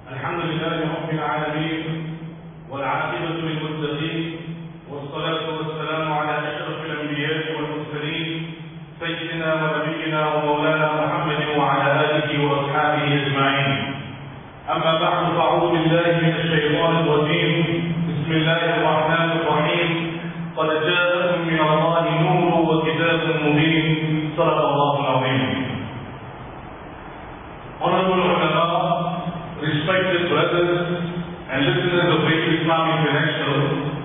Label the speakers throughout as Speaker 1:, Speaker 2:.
Speaker 1: الحمد لله رب العالمين والعاقبة للمتقين والصلاة والسلام على أشرف الأنبياء والمرسلين سيدنا ونبينا ومولانا محمد وعلى آله وأصحابه أجمعين. أما بعد فأعوذ بالله من الشيطان الرجيم. بسم الله الرحمن الرحيم. قد جاءكم من الله نور وكتاب مبين. صدق الله العظيم. Honorable ulama, respected brothers and listeners of Radio Islam International,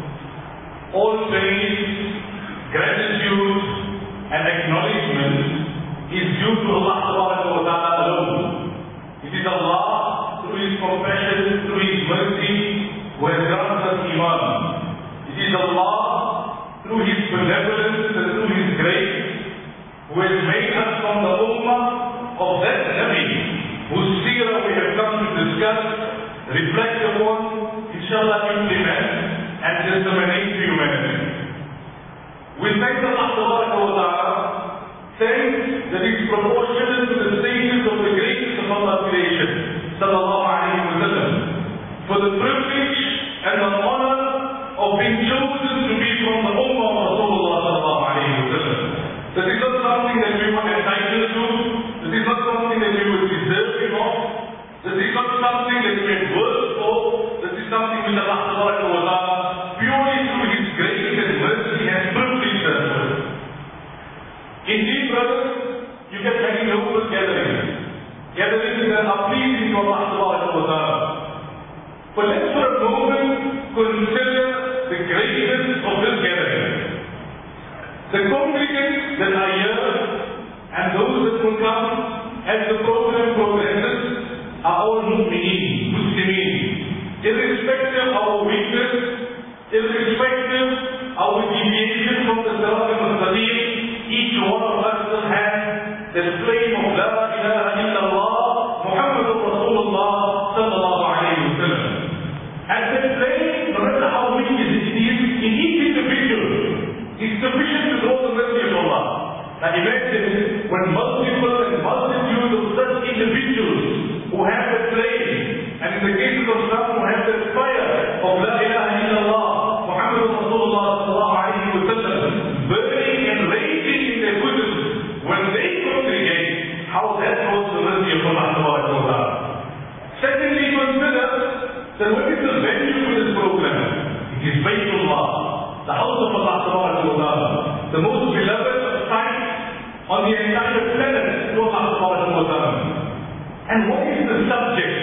Speaker 1: all praise, gratitude and acknowledgement is due to Allah Subhanahu wa Ta'ala alone. It is Allah, through His compassion, through His mercy, who has granted us Iman. It is Allah, through His benevolence and through His grace, who has made us from the ummah of that Nabi, whose seerah we have come to discuss, reflect upon, inshallah implement, and disseminate to humanity. We thank Allah Subhanahu wa Ta'ala, thanks that is proportionate to the stages of the greatest of Allah's creation, sallallahu alayhi wa sallam, for the privilege and the honor of being chosen to be from the ummah of Rasulullah sallallahu alayhi wa sallam. That is not something that we were entitled to. That is not something that we were deserving of. That is not something that we had worked for. That is something which Allah Subhanahu wa Ta'ala, purely through His grace and mercy, has privileged us with. Indeed, brothers, you get many noble gatherings. Gatherings that are pleasing to Allah Subhanahu wa Ta'ala. But let's for a moment consider the greatness of this gathering. The congregants that are here and those that will come as the program progresses are all mu'mineen, Muslimin. Irrespective of our weakness, irrespective of our deviation from the Sirat al-Mustaqim, each one of us will have the flame of La ilaha illallah, Muhammadur Rasulullah sallallahu alayhi wa sallam. And that flame, no matter how weak it is, in each individual, is sufficient to draw the mercy of Allah. Now imagine when multiple and multitude of such individuals who have the flame, and in the cases of some who have the fire of La ilaha illallah, Muhammadur Rasulullah sallallahu alayhi wa sallam, burning and raging in their bosoms, when they congregate, how that draws the mercy of Allah subhanahu wa ta'ala. Secondly, consider that what is the venue for this program? It is Baytullah, the house of Allah subhanahu wa ta'ala, the most beloved site on the entire planet to Allah subhanahu wa ta'ala. And what is the subject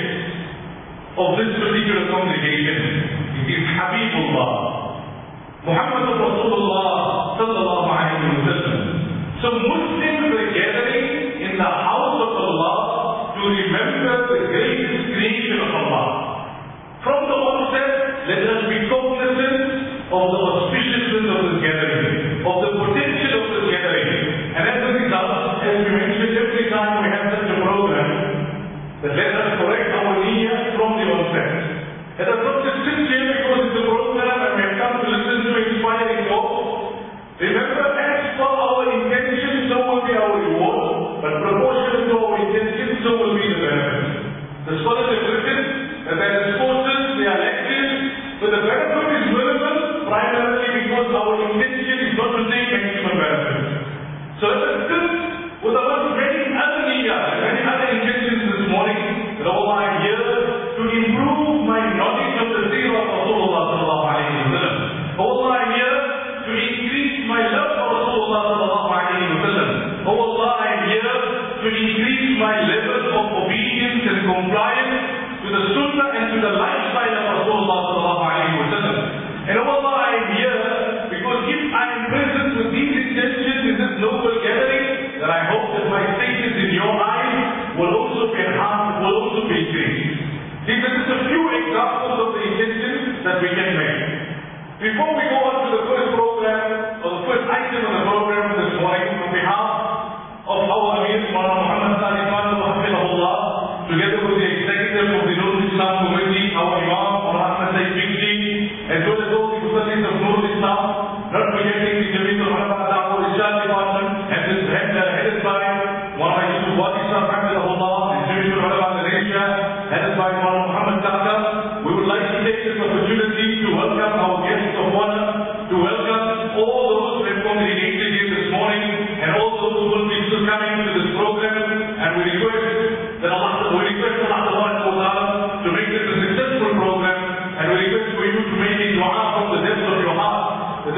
Speaker 1: of this particular congregation? It is Habibullah, Muhammadur Rasulullah sallallahu alayhi wa sallam. So Muslims are gathering in the house of Allah to remember the greatest creation of Allah. From the onset, let us be cognizant of the auspiciousness of this gathering, of the potential of this gathering. And as a result, as we mentioned every time we have such a program, that let us correct our niyyah from the onset. Let us not just sit here because it's a program and we have come to listen to inspiring talks. Remember, as per our intention, so will be our reward, but proportionate to our intention, so will be the benefit. The scholars have written that there are courses, they are lectures, but the benefit is minimal, primarily because our intention is not to take maximum benefit. So let us sit with our many other niyyah, many other intentions this morning, that Allah, I am here to improve my knowledge of the seerah of Rasulullah sallallahu alayhi wa sallam. Allah, I am here to increase my love for Rasulullah sallallahu alayhi wa sallam. Allah, I am here to increase my level of obedience and compliance to the sunnah and to the lifestyle of Rasulullah sallallahu alayhi wa sallam. And Allah, I am here because if I am present with these intentions in this noble gathering, then I hope that my status in your eyes will also be enhanced, will also be increased. These are just a few examples of the intentions that we can make. Before we go on to the first program, or the first item of the program this morning, on behalf of our Amir, Maulana Muhammad Salih Khan, Hafizahullah, together with the executive of the Nurul Islam Committee, our Imam, Maulana Ahmad Sayyid Bikshi, as well as all the Musallis of Nurul Islam, not forgetting the Jameel al-Ulama Da'wah al-Irshad Department, and this headed by Maulana Yusuf Wadi Sahib, Hafizahullah, the Jameel al-Ulama Malaysia, headed by Maulana Muhammad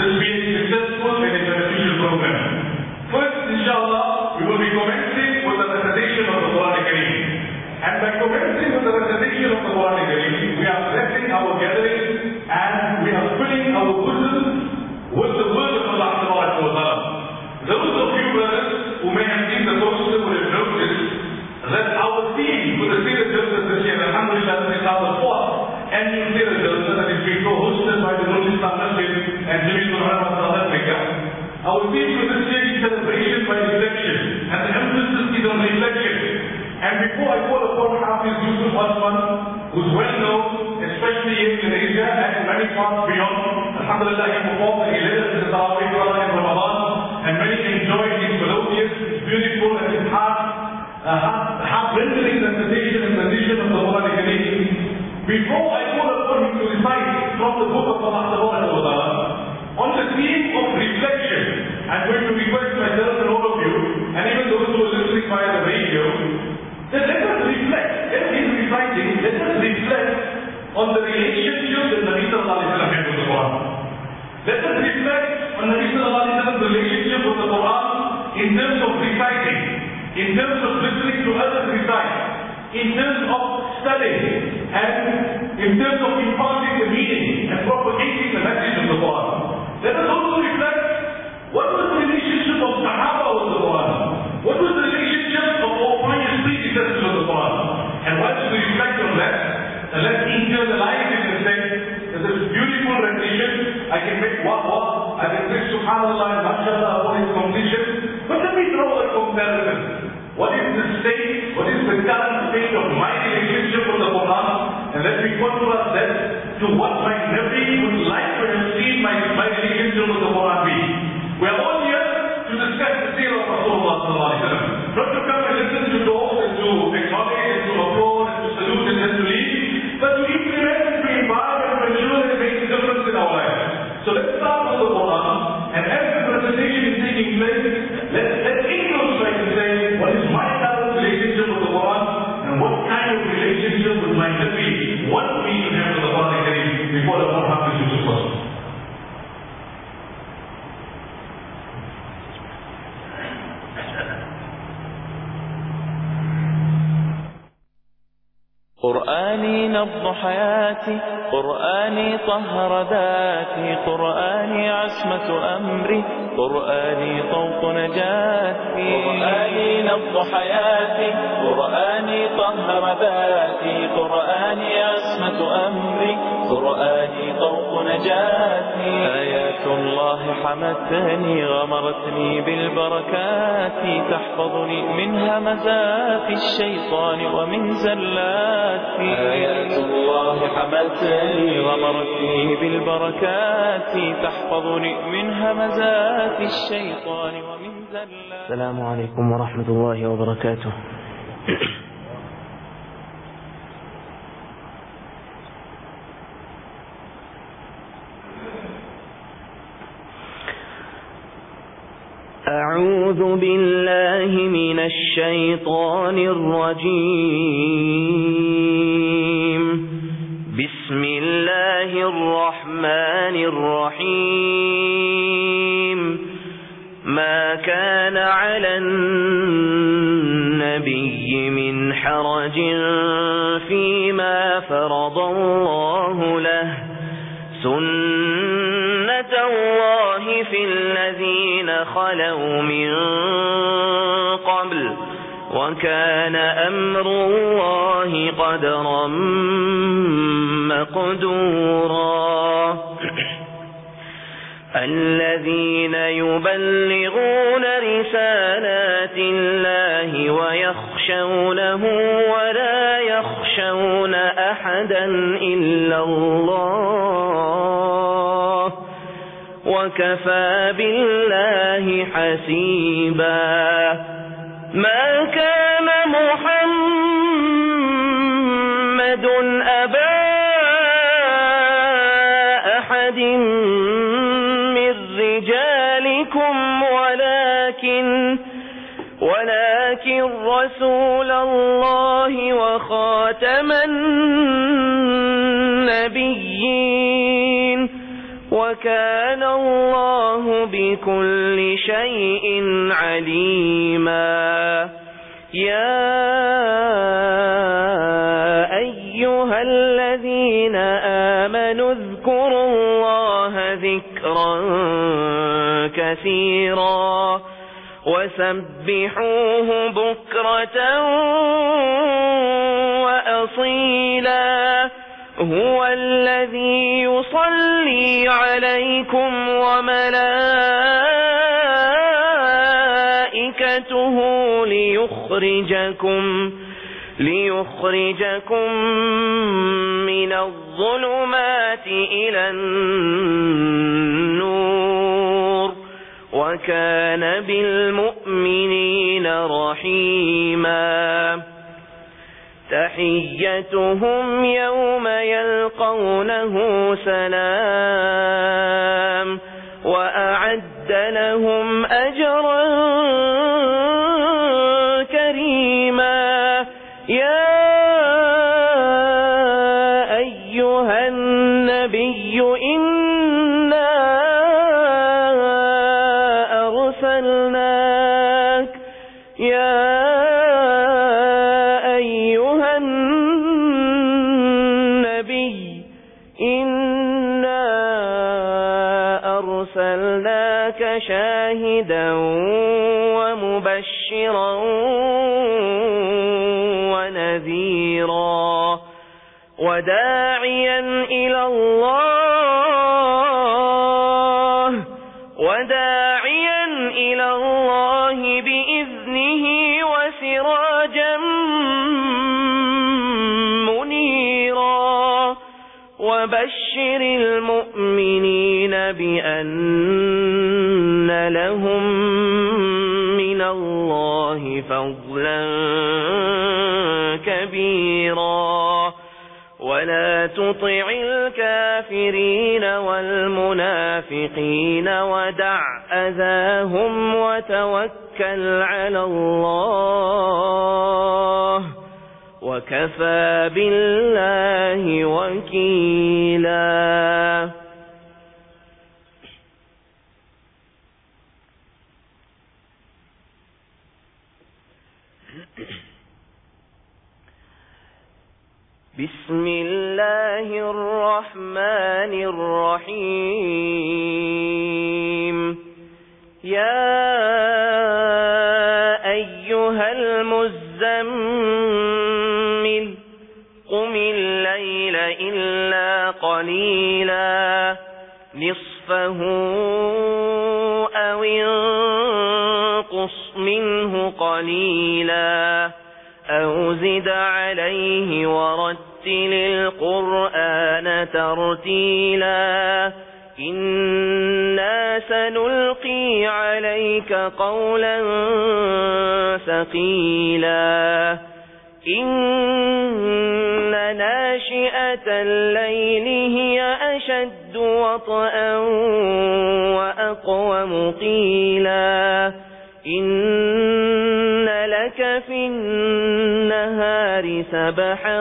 Speaker 1: this be a successful and a beneficial program. First, inshallah, we will be commencing with the recitation of the Quran Kareem. And by commencing with the recitation of the Quran Kareem, we are blessing our gathering and we are filling our bosoms with the word of Allah Subhanahu wa Ta'ala. Those of you brothers who may have seen the poster would have noticed that our theme for the Sirah Jalsa this year, alhamdulillah, this is our fourth annual Sirah Jalsa that is being co-hosted by the Nurul Islam Masjid and Jameel Rahman of South Africa. Our theme for this year is celebration by reflection, and the emphasis is on reflection. And before I call upon Hafiz Yusuf Osman, who's well known, especially in Asia and many parts beyond, alhamdulillah, he performed the 11th Tarawih in Ramadan, and many enjoyed his melodious, beautiful, and his heart-rendering recitation and rendition of the Quran Kareem. Before I call upon him to recite from the book of Allah Subhanahu wa Ta'ala, on the theme of reflection, I'm going to request myself and all of you, and even those who are listening via the radio, that let us reflect, as he's reciting, let us reflect on the relationship that Nabi Sallallahu Alaihi Wasallam had with the Quran. Let us reflect on Nabi Sallallahu Alaihi Wasallam's relationship with the Quran in terms of reciting, in terms of listening to others recite, in terms of studying, and in terms of imparting the meaning and propagating the message of the Quran. Let us also reflect what was the relationship of Sahaba with the Quran, what was the relationship of our pious predecessors with the Quran. And once we reflect on that, let's internalize it and say, there's this beautiful rendition, I can make wah, I can say subhanallah and mashallah upon its completion, but let me draw a comparison. What is the state, what is the current state of my relationship with the Quran? And let me contrast that to what my Nabi would like to have seen my relationship with the Quran be. We are all here to discuss the seerah of Rasulullah sallallahu alaihi wasallam. Not to come and listen to talk and to acknowledge and to applaud and to salute and then to leave, but to implement and to imbibe and to ensure that it makes a difference in our lives. So let's start with the Quran, and as the presentation is taking place, let's introspect and say, what is my current relationship with the Quran, and what kind of relationship would my Nabi want me to have with the Quran Kareem before the Quran Hafiz Yusuf Osman.
Speaker 2: قرآني نبض حياتي، قرآني طهر ذاتي، قرآني عصمة أمري، قرآني طوق نجاتي. قرآني نبض حياتي، قرآني طهر ذاتي، قرآني عصمة أمري، قرآني طوق نجاتي. آيات الله حمتني، غمرتني بالبركات، تحفظني من همزات الشيطان ومن زلات. آيات الله حمتني، غمرتني بالبركات، تحفظني من همزات الشيطان ومن زلات.
Speaker 3: السلام عليكم ورحمة الله وبركاته. أعوذ بالله من الشيطان الرجيم. بسم الله الرحمن الرحيم. ما كان على النبي من حرج فيما فرض الله له، سنة الله في الذين خلوا من قبل، وكان أمر الله قدرا مقدورا. الذين يبلغون رسالات الله ويخشونه ولا يخشون أحدا إلا الله، وكفى بالله حسيبا. ما كان محمد أبا أحد من رجالكم ولكن رسول الله وخاتم النبيين، وكان وكان الله بكل شيء عليما. يا أيها الذين آمنوا اذكروا الله ذكرا كثيرا وسبحوه بكرة وأصيلا. هو الذي يصلي عليكم وملائكته ليخرجكم من الظلمات إلى النور وكان بالمؤمنين رحيما. تحيتهم يوم يلقونه سلام وأعد لهم أجرا كريما. يا أيها النبي إنا أرسلناك شاهدا ومبشرا ونذيرا وداعيا إلى الله بإذنه وسراجا منيرا. وبشر المؤمنين بأن لهم من الله فضلا كبيرا. ولا تطع الكافرين والمنافقين ودع أذاهم وتوكل على الله وكفى بالله وكيلا. بسم الله الرحمن الرحيم. يا أيها المزمل قم الليل إلا قليلا نصفه أو انقص منه قليلا أو زد عليه ورتل القرآن ترتيلا. إنا سنلقي عليك قولا ثقيلا. إن ناشئة الليل هي أشد وطئا وأقوم قيلا. إن لك في النهار سبحا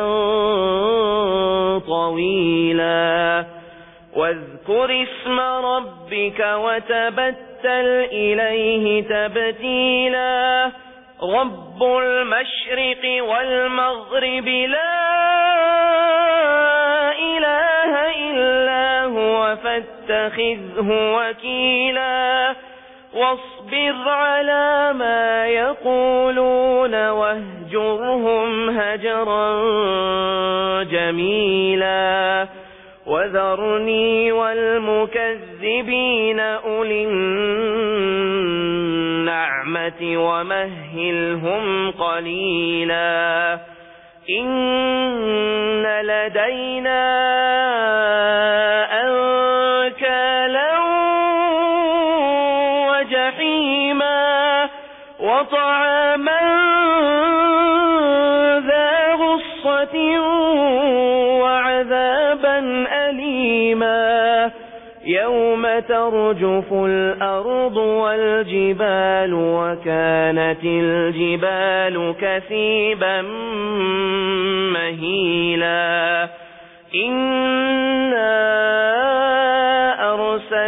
Speaker 3: طويلا. واذكر اسم ربك وتبتل إليه تبتيلا. رب المشرق والمغرب لا إله إلا هو فاتخذه وكيلا. واصبر على ما يقولون واهجرهم هجرا جميلا. وذرني والمكذبين أولي النعمة ومهلهم قليلا. إن لدينا أنكالا وجحيما وطعاما ذا غصة وعذابا أليما. يوم ترجف الأرض والجبال وكانت الجبال كثيبا مهيلا. إنا أرسلنا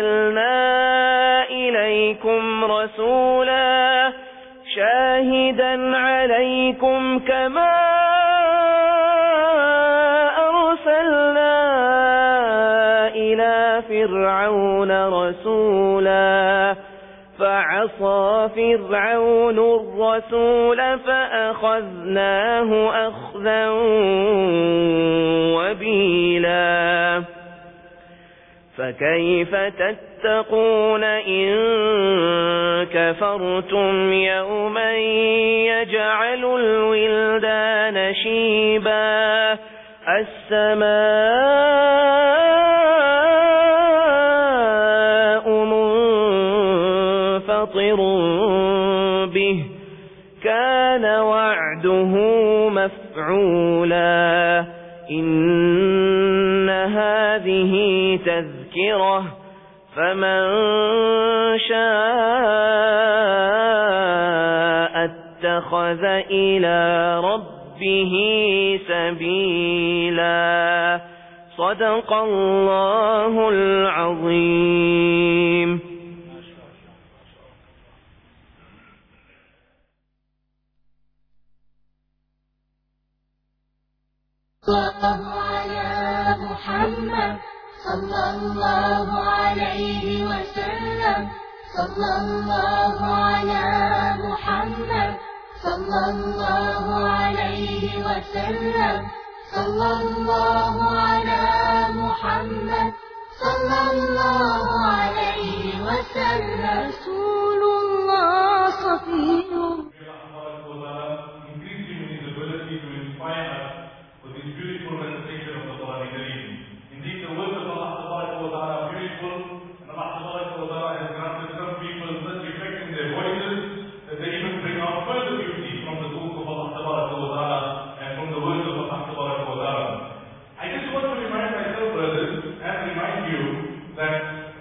Speaker 3: كما أرسلنا إلى فرعون رسولا فعصى فرعون الرسول فأخذناه أخذا وبيلا فكيف تتقون إن كفرتم يوما يجعل الولدان شيبا السماء منفطر به كان وعده مفعولا إن هذه تذكرة فمن شاء اتخذ إلى ربه سبيلا صدق الله العظيم.
Speaker 4: الله على محمد صلى الله عليه وسلم صلى الله على محمد صلى الله عليه وسلم صلى الله على محمد صلى الله عليه وسلم رسول الله صفيه.
Speaker 1: Beautiful recitation of the Quran Kareem. Indeed, the words of Allah are beautiful, and Allah has granted some people such effect in their voices that they even bring out further beauty from the book of Allah and from the words of Allah. I just want to remind myself, brothers, and remind you that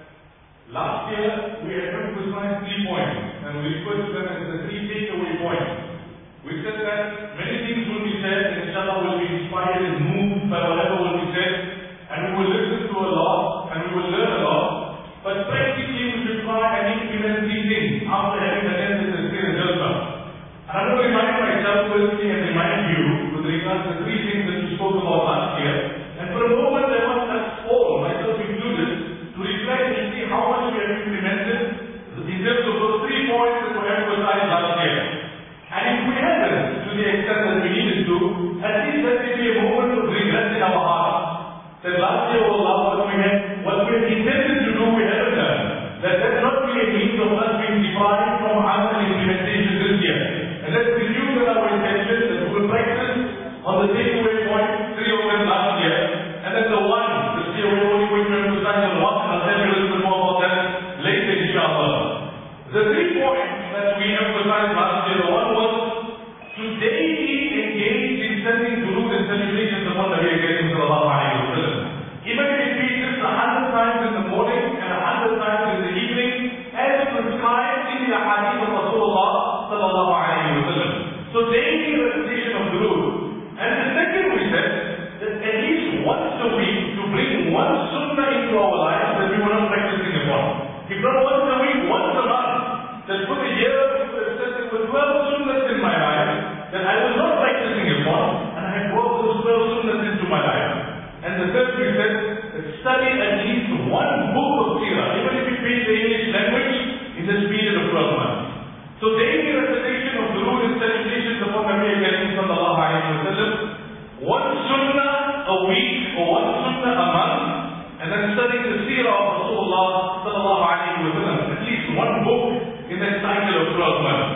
Speaker 1: last year we had emphasized 3 points, and we refer to them as the 3 takeaway points. We said that many things will be said, and inshallah will be inspired and moved by whatever will be said, and we will listen to a lot, and we will learn a lot, but practically we should try and implement 3 things after having attended the Sirah Jalsa. And I'm going to remind myself personally and remind you with regards to the 3 things that we spoke about last year, and for a moment I want us all, myself included, to reflect and see how much we have implemented in terms of those 3 points that were emphasized last year. And if we haven't, to the extent that we needed to, at least let there be a moment of regret in our hearts. That last year, oh Allah, what we had intended to do, we haven't done. That's not really a means of us being deprived from our implementation this year. And let's renew that our intention that we will practice on the takeaway point, 3 of them last year. And then the one, this year we're only going to emphasize on one, and I'll tell you a little bit more about that later, inshallah. The 3 points that we emphasized last year, the one was to daily engage in sending durood and salutations upon the Nabi Kareem sallallahu alayhi wa sallam. Even if it be just 100 times in the morning and 100 times in the evening, as prescribed in the hadith of Rasulullah sallallahu alayhi wa sallam. So daily recitation of durood. And the second we said, that at least once a week to bring one sunnah into our lives that we were not practicing upon. If not once a week, once a month. That for the year, with 12 sunnahs in my life, that I was not practicing upon, and I had brought those 12 sunnahs into my life. And the third we said, that study at least one book of Sirah, even if you speak the English language, in this period of 12 months. So daily recitation of durood and salutations upon Nabi Kareem sallallahu alayhi wa sallam, one sunnah a week, or one sunnah a month, and then studying the Sirah of Rasulullah sallallahu alayhi wa sallam, at least one book in that cycle of 12 months.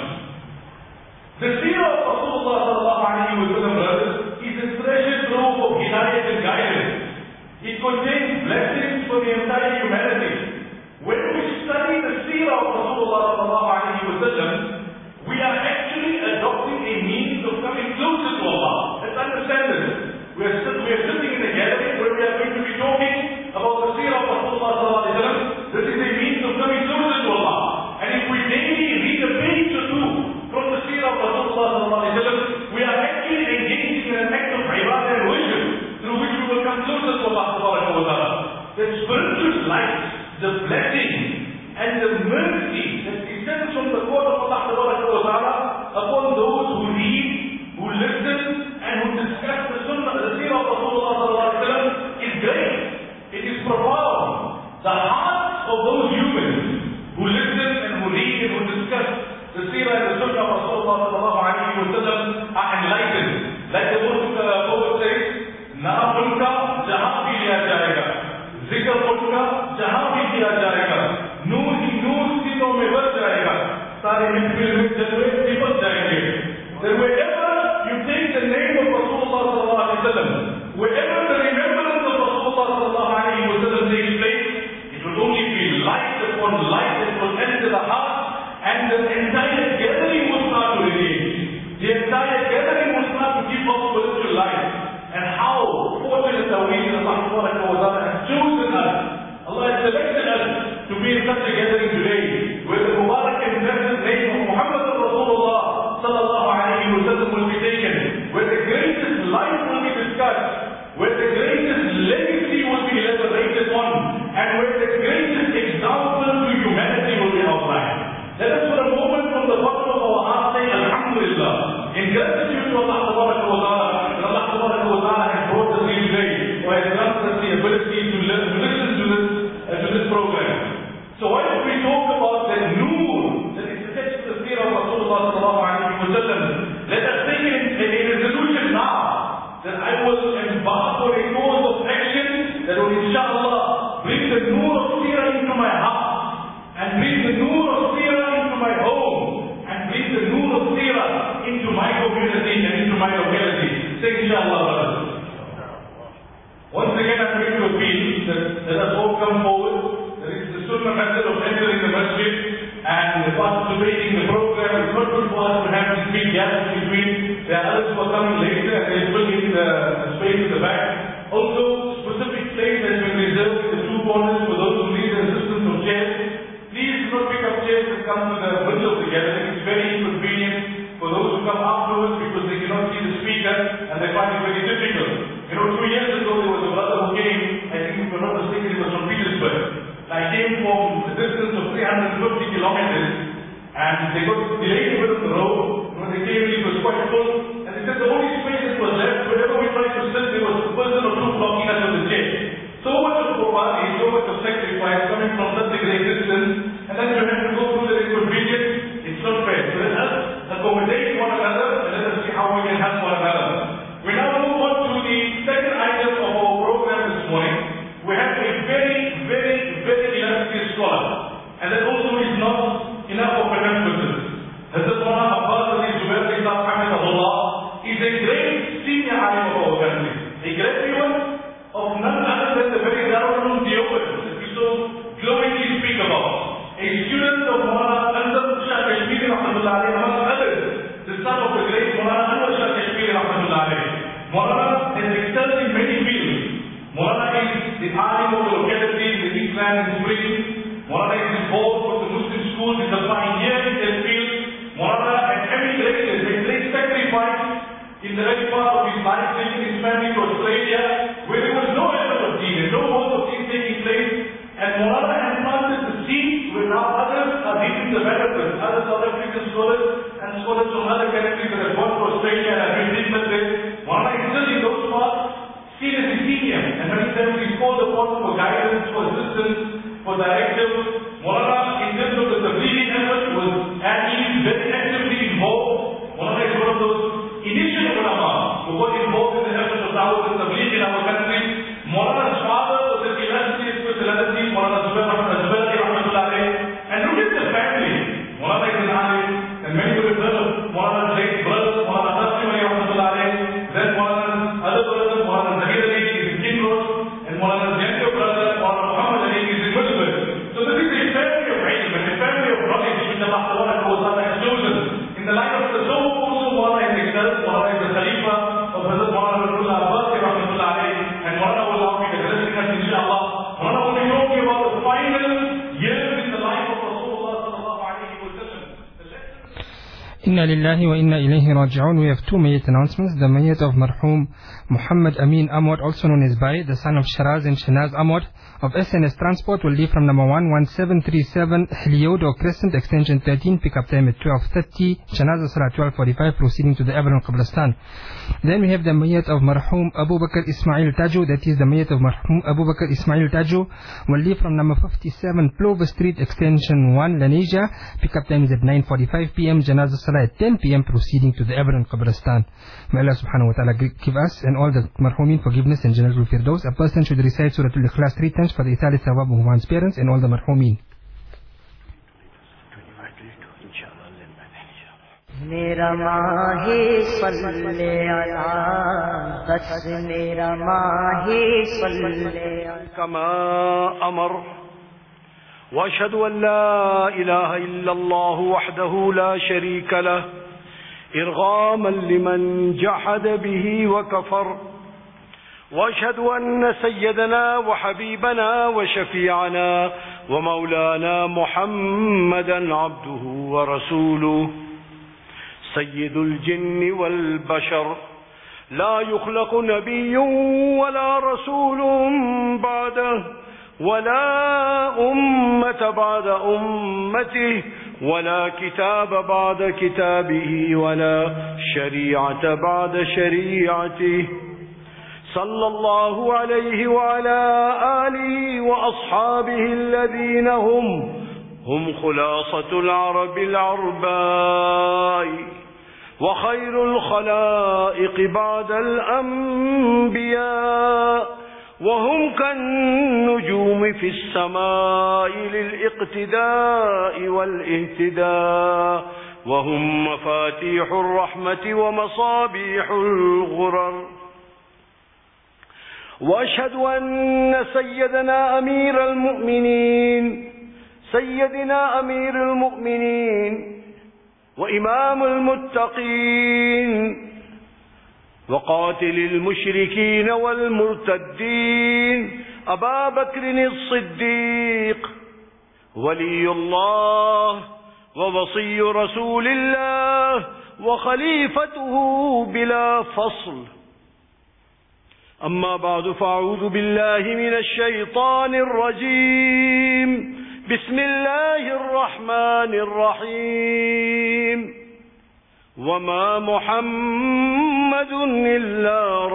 Speaker 1: The Sirah of Rasulullah sallallahu alayhi wa sallam, brothers, is a treasure trove of hidayat and guidance. It contains blessings for the entire humanity. When we study the Sirah of Rasulullah sallallahu alayhi wa sallam, we are actually adopting a means of coming closer to Allah. Let's understand this. We are sitting in a gallery where we are going to be talking about the Sirah of Rasulullah sallallahu alayhi wa sallam. This is a means of coming closer to Allah. And if we daily read a page or 2 from the Sirah of Rasulullah sallallahu alayhi wa sallam, we are actually engaging in an act of ibadah and worship through which we will come closer to Allah subhanahu wa ta'ala. The spiritual light, the blessing, and the mercy that descends from the court of Allah subhanahu wa ta'ala upon those who read, who listen, pilgrimage, that's where people die. That wherever you take the name of Rasulullah sallallahu alaihi wasallam, wherever the remembrance of Rasulullah sallallahu alaihi wasallam takes place, it will only be light upon light that will enter the heart, and the entire gathering will start to radiate. The entire gathering will start to give off spiritual life. And how fortunate are we that Allah subhanahu wa ta'ala has chosen us. Allah has selected us to be in such a gathering today, where the Mubarak and blessed name of Muhammad Rasulullah sallallahu alayhi wa sallam will be taken, where the greatest life will be discussed, where the greatest legacy will be elaborated on, and where the greatest example to humanity will be outlined. Let us for a moment from the bottom of our heart say Alhamdulillah, in gratitude to Allah subhanahu wa ta'ala, that Allah subhanahu wa ta'ala has brought us here today, or has granted us the ability to listen to this program. So why don't we talk about that noor that is attached to the seerah of Rasulullah sallallahu alayhi wa sallam? Let us take a resolution now that I will embark on a course of action that will inshallah bring the noor of seerah into my heart, and bring the noor of seerah into my home, and bring the noor of seerah into my community and into my locality. Say inshallah, brothers. Once again I'm going to appeal that let us all come forward. There is the sunnah method of entering the masjid and participating in the program. It's not good for us to have these big gaps between. There are others who are coming later and they will in the space in the back. Also, specific place has been reserved in the two corners for those who need the assistance of chairs. Please do not pick up chairs that come to the middle of the gathering. It's very inconvenient for those who come afterwards because they cannot see the speaker and they find it very difficult. 2 years ago there was a brother who came, I think if I'm not mistaken, he was from Petersburg. I came from a distance of 350 kilometers and they got delayed a bit on the road. When they came, it was quite full, and they said the only space that was left, wherever we tried to sit, there was a person or two blocking us with the chair. So much of qurbani, so much of sacrifice coming from such a great distance, and then you have to go through the inconvenience. It's not fair. So let us accommodate one another and let us see how we can help one another. We now move on to the second item of our program this morning. We have a very, very, very illustrious scholar, and that also is not enough of an emphasis. Hazrat Maulana Abbas Ali Zubair Sayyid Hamidullah is a great senior alim of our country, a graduate of none other than the very Darul Deoband that we so glowingly speak about. A student of Maulana Anzar Shah Kashmiri Rahmatullah alayhi, among others, the son of the great Maulana Anwar Shah Kashmiri Rahmatullah alayhi. Maulana has excelled in many fields. Maulana is the alim of the locality, the Eastland in Spring. Maulana is involved with the Muslim schools, is a pioneer in that field. Maulana had emigrated, a great sacrifice in the early part of his life, taking his family to Australia, where there was no element of deen, no work of deen taking place. And Maulana has planted the seed where now others are reaping the benefits. Other South African scholars and scholars from other countries that have gone to Australia and have been dignitated. Maulana is still in those parts, seen as a senior, and many times he's called upon for guidance, for assistance, for directive. Maulana, in terms of the tablighi effort, was actually very actively involved. Maulana is one of those initial ulama who got involved in the effort of Dawah and Tabligh in our country. Maulana's father was an illustrious personality, Maulana Zubair Rahmatullah alayhi. And look at the family. Maulana is an alim, and many would have heard of Maulana's late brother, Maulana Qasim Ali Rahmatullah alayhi. Then Maulana's other brother, Maulana Zahir Ali, is in Kinross, and Maulana's younger brother, Maulana Muhammad Ali, is in Wilbur. So this is a family of ilm, and a family of knowledge which Allah subhanahu wa ta'ala has chosen. In the line of the Tasawwuf also, Maulana is excelled. Maulana is the Khalifa of Hazrat Maulana Abdullah Abbas Rahmatullah alayhi, and Maulana will now be addressing us inshallah. Maulana will be talking about the final years in the life of Rasulullah sallallahu alayhi wa sallam.
Speaker 5: Inna lillahi wa inna ilayhi raji'un. We have two Mayyat announcements. The Mayyat of Marhum Muhammad Amin Amwad, also known as Bai, the son of Sharaz and Shanaz Amwad, of SNS Transport, will leave from number 11737 Heliodo Crescent, extension 13, pick up time at 12:30, Janaza Salah 12:45, proceeding to the Abraham Qabristan. Then we have the Mayyat of Marhum Abu Bakr Ismail Taju, that is the Mayyat of Marhum Abu Bakr Ismail Taju, will leave from number 57 Plover Street, extension 1, Lanesia, pick up time is at 9:45 p.m, Janaza Salah at 10 p.m, proceeding to the Abraham Qabristan. May Allah subhanahu wa ta'ala give us and all the marhumin forgiveness and Jannatul Firdaus. A person should recite Surah Al-Ikhlas 3 times for the Ithali Thawab of one's parents and all the marhumin.
Speaker 6: میرا ماہی صلی علی بس میرا ماہی صلی
Speaker 7: كما أمر وأشهد أن لا إله إلا الله وحده لا شريك له إرغاما لمن جحد به وكفر وأشهد أن سيدنا وحبيبنا وشفيعنا ومولانا محمدا عبده ورسوله سيد الجن والبشر لا يخلق نبي ولا رسول بعده ولا أمة بعد أمته ولا كتاب بعد كتابه ولا شريعة بعد شريعته صلى الله عليه وعلى آله وأصحابه الذين هم خلاصة العرب العرباء وخير الخلائق بعد الأنبياء وهم كالنجوم في السماء للاقتداء والاهتداء وهم مفاتيح الرحمة ومصابيح الغرر وأشهد أن سيدنا أمير المؤمنين وإمام المتقين وقاتل المشركين والمرتدين أبا بكر الصديق ولي الله ووصي رسول الله وخليفته بلا فصل أما بعد فأعوذ بالله من الشيطان الرجيم بسم الله الرحمن الرحيم وما محمد إلا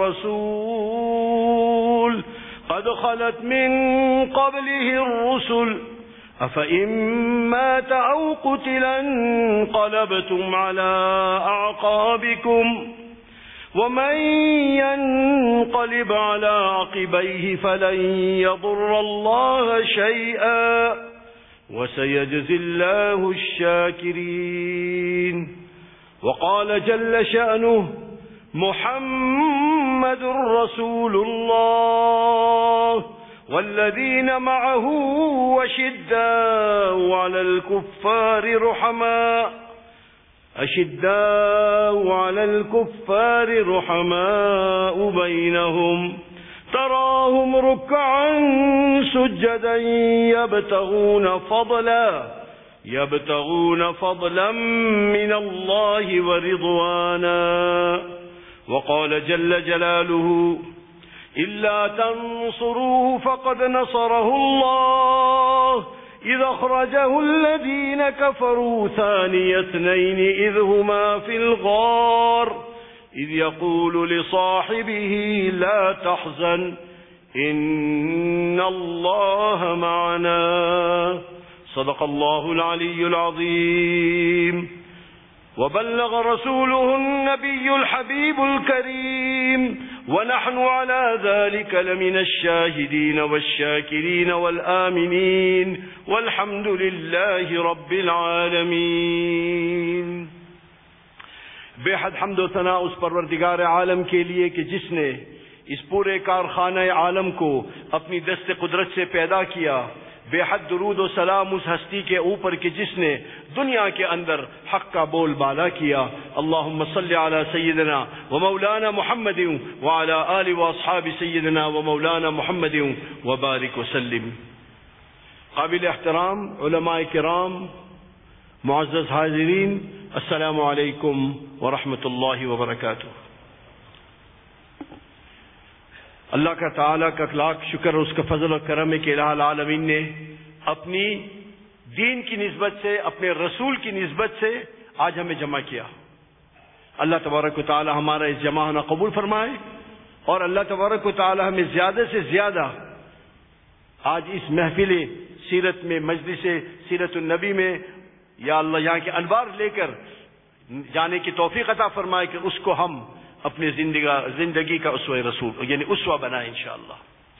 Speaker 7: رسول قد خلت من قبله الرسل أفإن مات أو قتل انقلبتم على أعقابكم ومن ينقلب على عقبيه فلن يضر الله شيئا وسيجزي الله الشاكرين وقال جل شأنه محمد رسول الله والذين معه وشداء على الكفار رحماء بينهم تراهم ركعا سجدا يبتغون فضلا من الله ورضوانا وقال جل جلاله إلا تنصروه فقد نصره الله إذ أخرجه الذين كفروا ثاني اثنين إذ هما في الغار إذ يقول لصاحبه لا تحزن إن الله معنا صدق الله العلي العظيم وبلغ رسوله النبي الحبيب الكريم ونحن على ذلك لمن الشاهدين والشاكرين والآمنين والحمد لله رب العالمين. بے حد حمد و ثنا اس پروردگار عالم کے لیے کہ جس نے اس پورے کارخانہ عالم کو اپنی دست قدرت سے پیدا کیا. بے حد درود و سلام اس ہستی کے اوپر کہ جس نے دنیا کے اندر حق کا بول بالا کیا. اللہم صلی علی سیدنا و مولانا محمد وعلی آل و اصحاب سیدنا و مولانا محمد وبارک وسلم. قابل احترام علماء کرام، معزز حاضرین، السلام علیکم ورحمۃ اللہ وبرکاتہ. اللہ کا تعالیٰ کا لاکھ شکر، اس کا فضل و کرم ہے کہ الہ العالمین نے اپنی دین کی نسبت سے، اپنے رسول کی نسبت سے آج ہمیں جمع کیا. اللہ تبارک و تعالیٰ ہمارا اس جمع ہونا قبول فرمائے، اور اللہ تبارک و تعالیٰ ہمیں زیادہ سے زیادہ آج اس محفل سیرت میں، مجلس سیرت النبی میں یا اللہ یہاں کے انوار لے کر جانے کی توفیق عطا فرمائے کہ اس کو ہم اپنی زندگی کا اسوہ رسول یعنی اسوہ بنائیں انشاءاللہ.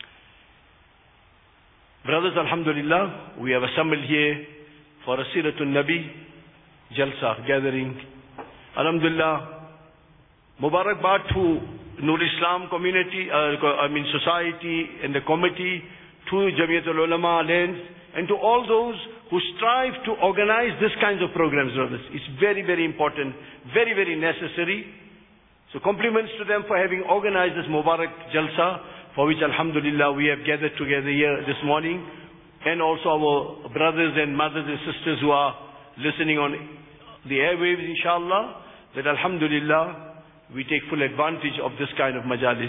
Speaker 7: Brothers, alhamdulillah, we have assembled here for a Sirat al-Nabi Jalsa gathering, Alhamdulillah, Mubarakbad to Nur Islam community, society and the committee, to Jamiatul Ulama Alliance, and to all those who strive to organize this kinds of programs, brothers. It's very, very important, very, very necessary. So compliments to them for having organized this Mubarak Jalsa, for which Alhamdulillah we have gathered together here this morning, and also our brothers and mothers and sisters who are listening on the airwaves, inshallah, that Alhamdulillah we take full advantage of this kind of majalis.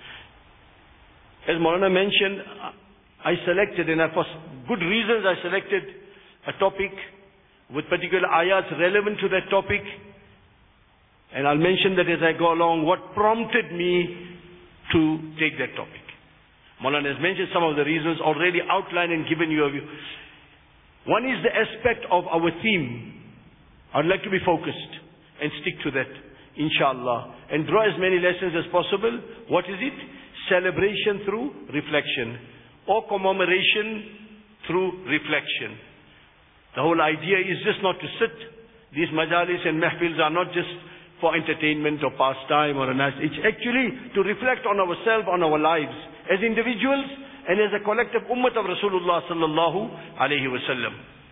Speaker 7: As Maulana mentioned, I selected, and for good reasons I selected a topic with particular ayats relevant to that topic. And I'll mention that as I go along, what prompted me to take that topic. Maulana has mentioned some of the reasons, already outlined and given you a view. One is the aspect of our theme. I'd like to be focused and stick to that, inshallah, and draw as many lessons as possible. What is it? Celebration through reflection, or commemoration through reflection. The whole idea is just not to sit. These majalis and mahfils are not just for entertainment or pastime or a nice. It's actually to reflect on ourselves, on our lives, as individuals and as a collective ummah of Rasulullah sallallahu alayhi wasallam.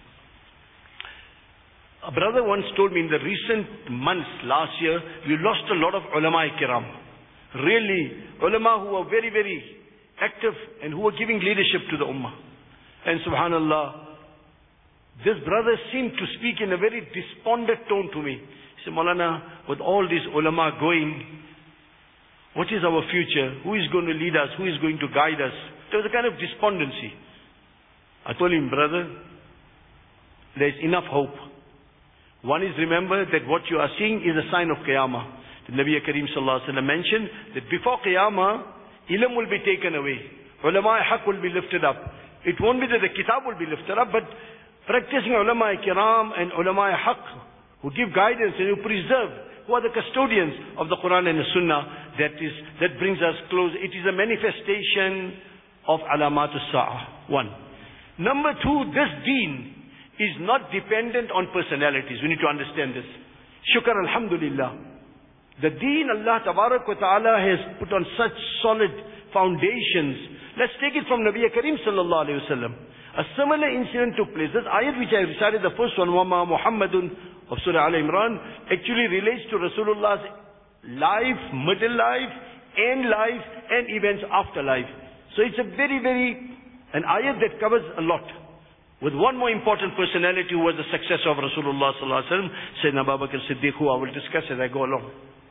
Speaker 7: A brother once told me in the recent months, last year, we lost a lot of ulama kiram. Really, ulama who were very, very active and who were giving leadership to the ummah. And subhanallah, this brother seemed to speak in a very despondent tone to me. He said, Maulana, with all these ulama going, what is our future? Who is going to lead us? Who is going to guide us? There was a kind of despondency. I told him, brother, there is enough hope. One is, remember that what you are seeing is a sign of Qiyamah. The Nabi Kareem sallallahu alaihi wasallam mentioned that before Qiyamah, ilm will be taken away. Ulama haq will be lifted up. It won't be that the kitab will be lifted up, but practicing ulama kiram and ulama haq, who give guidance and who preserve, who are the custodians of the Quran and the Sunnah, that brings us close. It is a manifestation of alamatus sa'ah. One. Number two, this deen is not dependent on personalities. We need to understand this. Shukr alhamdulillah. The deen Allah Tabarak wa Ta'ala has put on such solid foundations. Let's take it from Nabi Kareem sallallahu alayhi wa sallam. A similar incident took place. This ayat which I recited, the first one, Wama Muhammadun of Surah Al-Imran, actually relates to Rasulullah's life, middle life, end life, and events after life. So it's a very, an ayat that covers a lot. With one more important personality who was the successor of Rasulullah sallallahu alaihi wasallam, Sayyidina Abu Bakr Siddiq, who I will discuss as I go along.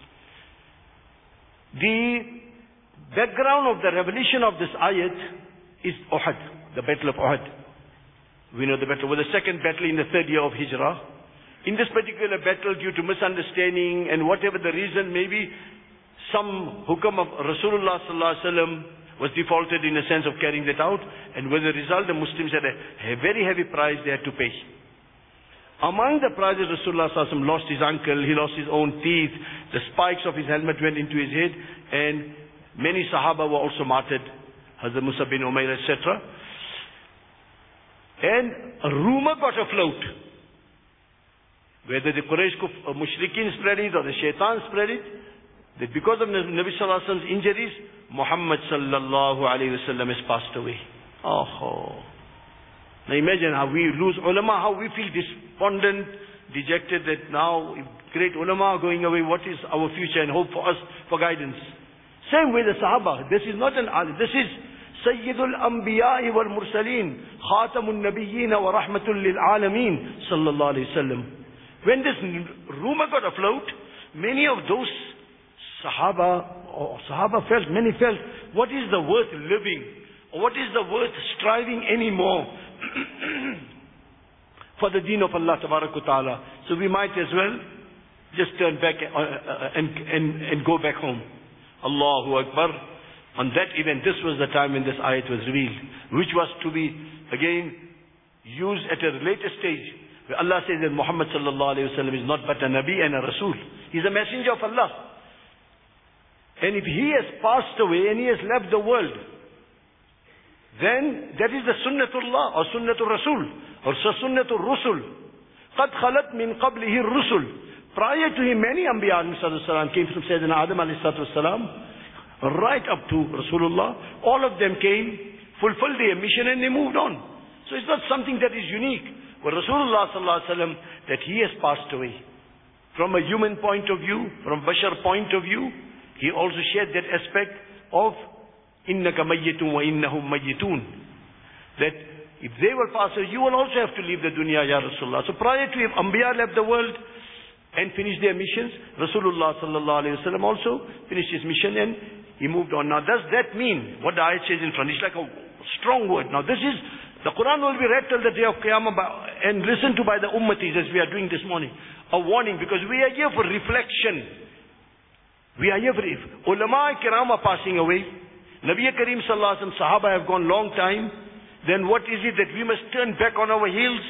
Speaker 7: The background of the revelation of this ayat is Uhud, the battle of Uhud. We know the battle was the second battle in the third year of Hijrah. In this particular battle, due to misunderstanding and whatever the reason, maybe some hukam of Rasulullah sallallahu alaihi wasallam was defaulted in a sense of carrying that out, and with the result the Muslims had a very heavy price they had to pay. Among the prizes, Rasulullah sallallahu alaihi wasallam lost his ankle, he lost his own teeth, the spikes of his helmet went into his head, and many Sahaba were also martyred, Hazrat Musa bin Umair, etc. And a rumor got afloat, whether the Quraysh Mushrikeen spread it or the Shaitan spread it, that because of Nabi sallallahu alaihi wasallam's injuries, Muhammad sallallahu alaihi wasallam has passed away. Oh. Now imagine how we lose ulama, how we feel despondent, dejected that now great ulama are going away. What is our future and hope for us for guidance? Same way the Sahaba. This is not an Ali. This is Sayyidul Anbiya wal Mursaleen, Khatamun Nabiyyin wa Rahmatul lil Alameen sallallahu alaihi wasallam. When this rumor got afloat, many of those Sahaba felt, many felt, what is the worth living? Or what is the worth striving anymore for the deen of Allah Tabarak wa Ta'ala? So we might as well just turn back and go back home. Allahu Akbar. On that event, this was the time when this ayat was revealed, which was to be again used at a later stage, where Allah says that Muhammad sallallahu alayhi wa sallam is not but a Nabi and a Rasul. He's a messenger of Allah. And if he has passed away and he has left the world, then that is the Sunnatullah or Sunnatul Rasul or Sunnatul Rusul. قَدْ خَلَتْ مِنْ قَبْلِهِ الرُّسُلُ Prior to him, many Anbiya ﷺ came from Sayyidina Adam ﷺ, right up to Rasulullah. All of them came, fulfilled their mission, and they moved on. So it's not something that is unique. But Rasulullah ﷺ, that he has passed away. From a human point of view, from a Bashar point of view, he also shared that aspect of إِنَّكَ مَيِّتٌ وَإِنَّهُمْ مَيِّتُونَ. That if they will pass away, you will also have to leave the dunya, Ya Rasulullah. So prior to him, Anbiya left the world and finished their missions. Rasulullah sallallahu alayhi wa sallam also finished his mission and he moved on. Now does that mean, what the ayat says in front, it's like a strong word. Now this is, the Quran will be read till the day of Qiyamah and listened to by the ummatis as we are doing this morning. A warning, because we are here for reflection. We are here for, if ulama kiram are passing away, Nabi Kareem sallallahu alaihi wasallam, Sahaba have gone long time, then what is it that we must turn back on our heels?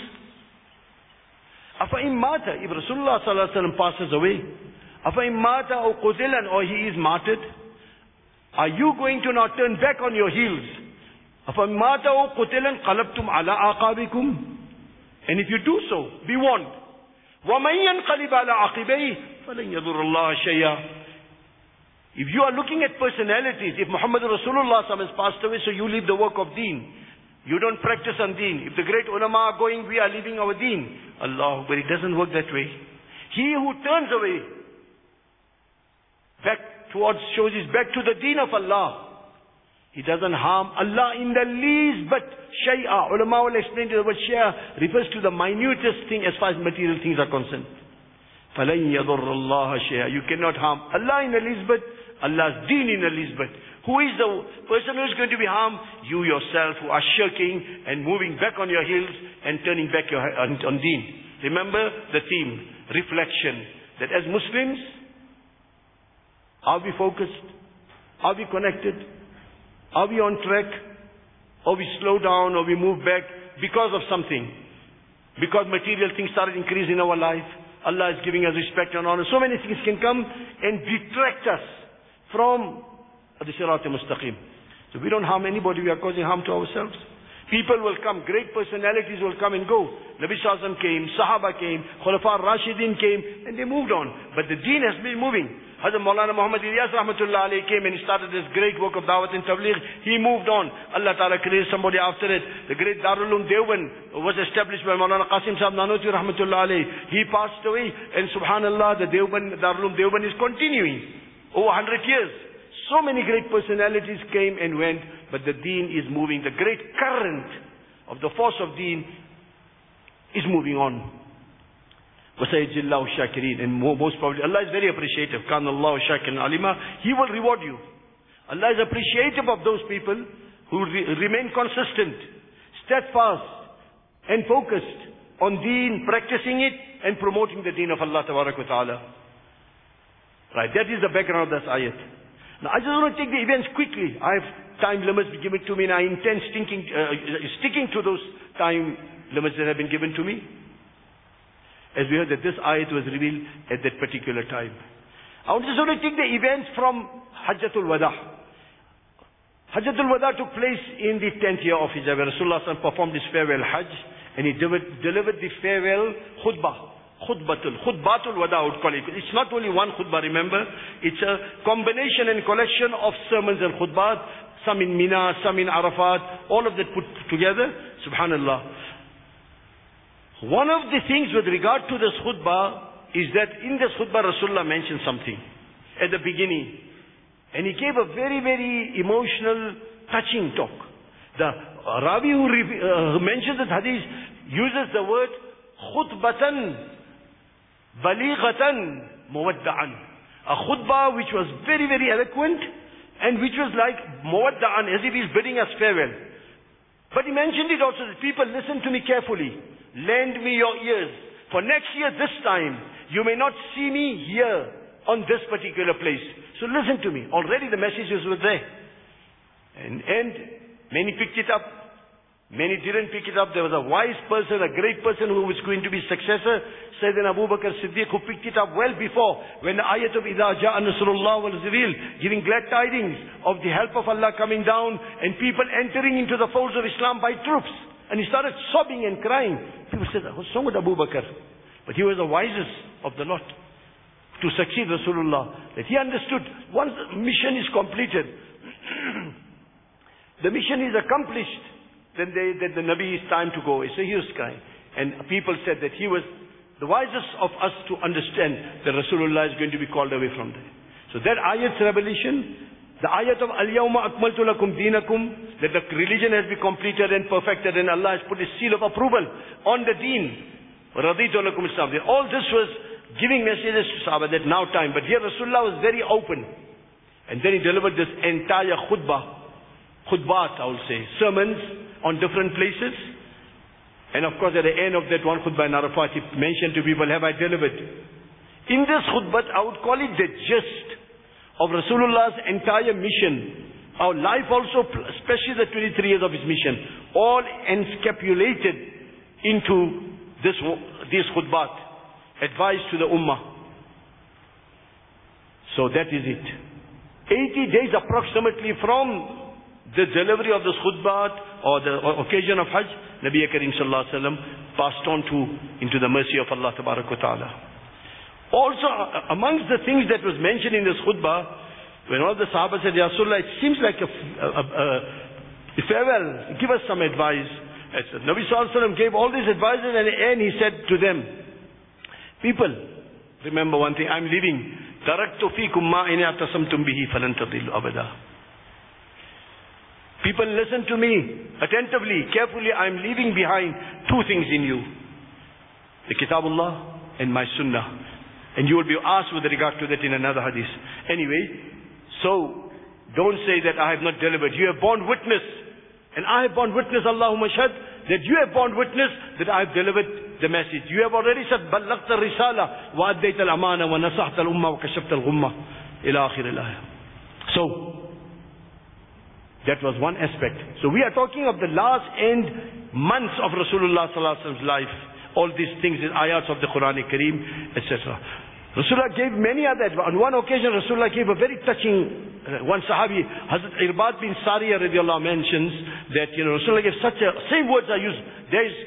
Speaker 7: Afa mata, if Rasulullah sallallahu alaihi wasallam passes away, afa mata or qutilan, or he is martyred, are you going to now turn back on your heels? Afa mata or qutilan qalabtum ala aqabikum? And if you do so, be warned. وَمَنْ يَنْقَلِبَ عَلَىٰ عَقِبَيْهِ فَلَنْ يَضُرَّ اللَّهَ شَيْئًا. If you are looking at personalities, if Muhammad Rasulullah has passed away, so you leave the work of deen. You don't practice on deen. If the great ulama are going, we are leaving our deen. Allah, but it doesn't work that way. He who turns away back towards, shows his back to the deen of Allah, he doesn't harm Allah in the least but shay'a. Ulama will explain to the word shay'a refers to the minutest thing as far as material things are concerned. فَلَنْ يَضُرَّ اللَّهَ شَيْئًا. You cannot harm Allah in the least but, Allah's deen in the least but. Who is the person who is going to be harmed? You yourself, who are shirking and moving back on your heels and turning back your on deen. Remember the theme, reflection. That as Muslims, are we focused? Are we connected? Are we on track? Or we slow down, or we move back because of something? Because material things started increasing in our life. Allah is giving us respect and honor. So many things can come and detract us from the Sirat al-Mustaqim. So we don't harm anybody, we are causing harm to ourselves. People will come, great personalities will come and go. Nabi Sallallahu Alaihi Wasallam came, Sahaba came, Khulafa Rashidin came, and they moved on. But the deen has been moving. Hazrat Maulana Muhammad Ilyas Rahmatullah Alayhi came and he started this great work of Dawat and Tabligh. He moved on. Allah Ta'ala created somebody after it. The great Darul Uloom Deoband was established by Maulana Qasim Sahib Nanoti Rahmatullah Alayhi. He passed away, and subhanallah, the Darul Uloom Deoband is continuing over 100 years. So many great personalities came and went, but the deen is moving. The great current of the force of deen is moving on. وَسَيَجْزِي اللَّهُ الشَّاكِرِينَ. And most probably, Allah is very appreciative. كَانَ اللَّهُ شَاكِرًا عَلِيمًا. He will reward you. Allah is appreciative of those people who remain consistent, steadfast, and focused on deen, practicing it, and promoting the deen of Allah Ta'ala. Right, that is the background of this ayat. Now, I just want to take the events quickly. I have time limits given to me, and I intend sticking to those time limits that have been given to me. As we heard that this ayat was revealed at that particular time. I just want to take the events from Hajjatul Wada. Hajjatul Wada took place in the 10th year of Hijrah, where Rasulullah performed his farewell Hajj, and he delivered the farewell khutbah. Khutbatul Wada would call it. It's not only one khutbah, remember. It's a combination and collection of sermons and khutbah. Some in Mina, some in Arafat, all of that put together. Subhanallah. One of the things with regard to this khutbah is that in this khutbah Rasulullah mentioned something at the beginning. And he gave a very, very emotional, touching talk. The Ravi who mentions this hadith uses the word khutbatan balighatan muwadda'an. A khutbah which was very, very eloquent and which was like muwadda'an, as if he's bidding us farewell. But he mentioned it also that people, listen to me carefully. Lend me your ears. For next year, this time, you may not see me here on this particular place. So listen to me. Already the messages were there. And many picked it up. Many didn't pick it up. There was a wise person, a great person who was going to be successor, Sayyidina Abu Bakr Siddiq, who picked it up well before, when the ayat of Idha Ja'a Nasrullah was revealed, giving glad tidings of the help of Allah coming down and people entering into the folds of Islam by troops. And he started sobbing and crying. People said, what's wrong with Abu Bakr? But he was the wisest of the lot. to succeed Rasulullah. That he understood once the mission is completed, the mission is accomplished, then the Nabi is time to go. It's a huge sky. And people said that he was the wisest of us to understand that Rasulullah is going to be called away from there. So that ayat's revelation, the ayat of Al-Yawma Akmaltu Lakum Deenakum, that the religion has been completed and perfected and Allah has put his seal of approval on the deen. Raditu Lakum Islam. All this was giving messages to Sahaba that now time. But here Rasulullah was very open. And then he delivered this entire khutbat, I will say, sermons on different places. And of course at the end of that one khutbah in Arafat, he mentioned to people, have I delivered? In this khutbah, I would call it the gist of Rasulullah's entire mission. Our life also, especially the 23 years of his mission, all encapsulated into this khutbah, advice to the ummah. So that is it. 80 days approximately from the delivery of this khutbah or the occasion of Hajj, Nabi Karim Sallallahu Alaihi Wasallam passed on into the mercy of Allah Tabarak wa Ta'ala. Also, amongst the things that was mentioned in this khutbah, when one of the Sahaba said, Ya Rasulullah, it seems like a farewell, give us some advice. Nabi Sallallahu Alaihi Wasallam gave all these advices, and at the end he said to them, people, remember one thing, I'm leaving. Taraktu fikum ma in i'tasamtum bihi falan tadillu abada. People, listen to me attentively, carefully. I'm leaving behind two things in you. The Kitabullah and my Sunnah. And you will be asked with regard to that in another hadith. Anyway, so don't say that I have not delivered. You have borne witness. And I have borne witness, Allahumma shahad, that you have borne witness that I have delivered the message. You have already said, بَلَّغْتَ الرِّسَالَةَ وَأَدَّيْتَ الْأَمَانَةَ وَنَصَحْتَ الْأُمَّةَ وَكَشَفْتَ الْغُمَّةَ إِلَى آخِرِ الْآيَةِ. So, that was one aspect. So we are talking of the last end months of Rasulullah Sallallahu Alaihi Wasallam's life. All these things in ayats of the Quran Kareem, etc. Rasulullah gave many other. On one occasion, Rasulullah gave a very touching. One Sahabi, Hazrat Irbad bin Sariyah radiallahu mentions that Rasulullah gave such a same words are used. There is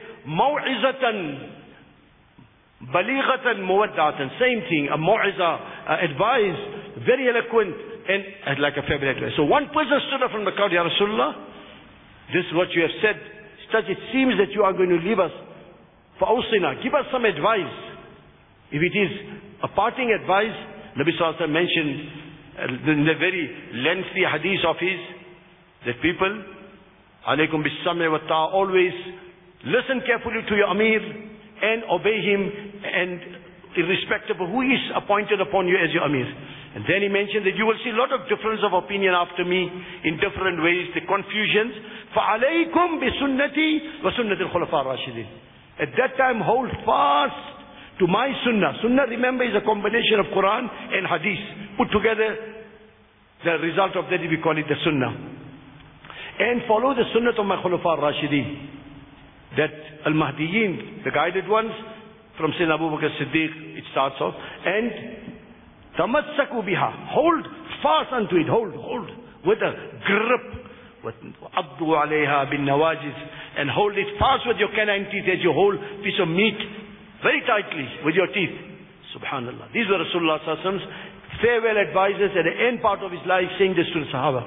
Speaker 7: maw'izatan, balighatan, muwaddatan. Same thing. A maw'iza, advice, very eloquent. And like a favorite way. So one person stood up from the crowd, Ya Rasulullah, this is what you have said. It seems that you are going to leave us. فَأَوْصِنَا, give us some advice. If it is a parting advice, Nabi Sallallahu Alaihi Wasallam mentioned in the very lengthy hadith of his, that people, alaykum bis-sam'i wa ta'a, always listen carefully to your Amir and obey him, and irrespective of who is appointed upon you as your Amir. And then he mentioned that you will see a lot of difference of opinion after me in different ways, the confusions. فَعَلَيْكُمْ بِسُنَّتِي وَسُنَّةِ الْخُلَفَاءِ الرَّاشِدِينَ. At that time, hold fast to my sunnah. Sunnah, remember, is a combination of Quran and Hadith. Put together, the result of that we call it the sunnah. And follow the sunnah of my Khulafa al-Rashidin. That al-Mahdiyin, the guided ones, from Sayyidina Abu Bakr Siddiq, it starts off. And tamassaku biha, hold fast unto it, hold with a grip, with abdu alayha bin nawajiz, and hold it fast with your canine teeth as you hold piece of meat very tightly with your teeth. Subhanallah. These were Rasulullah Sallallahu Alaihi Wasallam's farewell advices at the end part of his life, saying this to the Sahaba.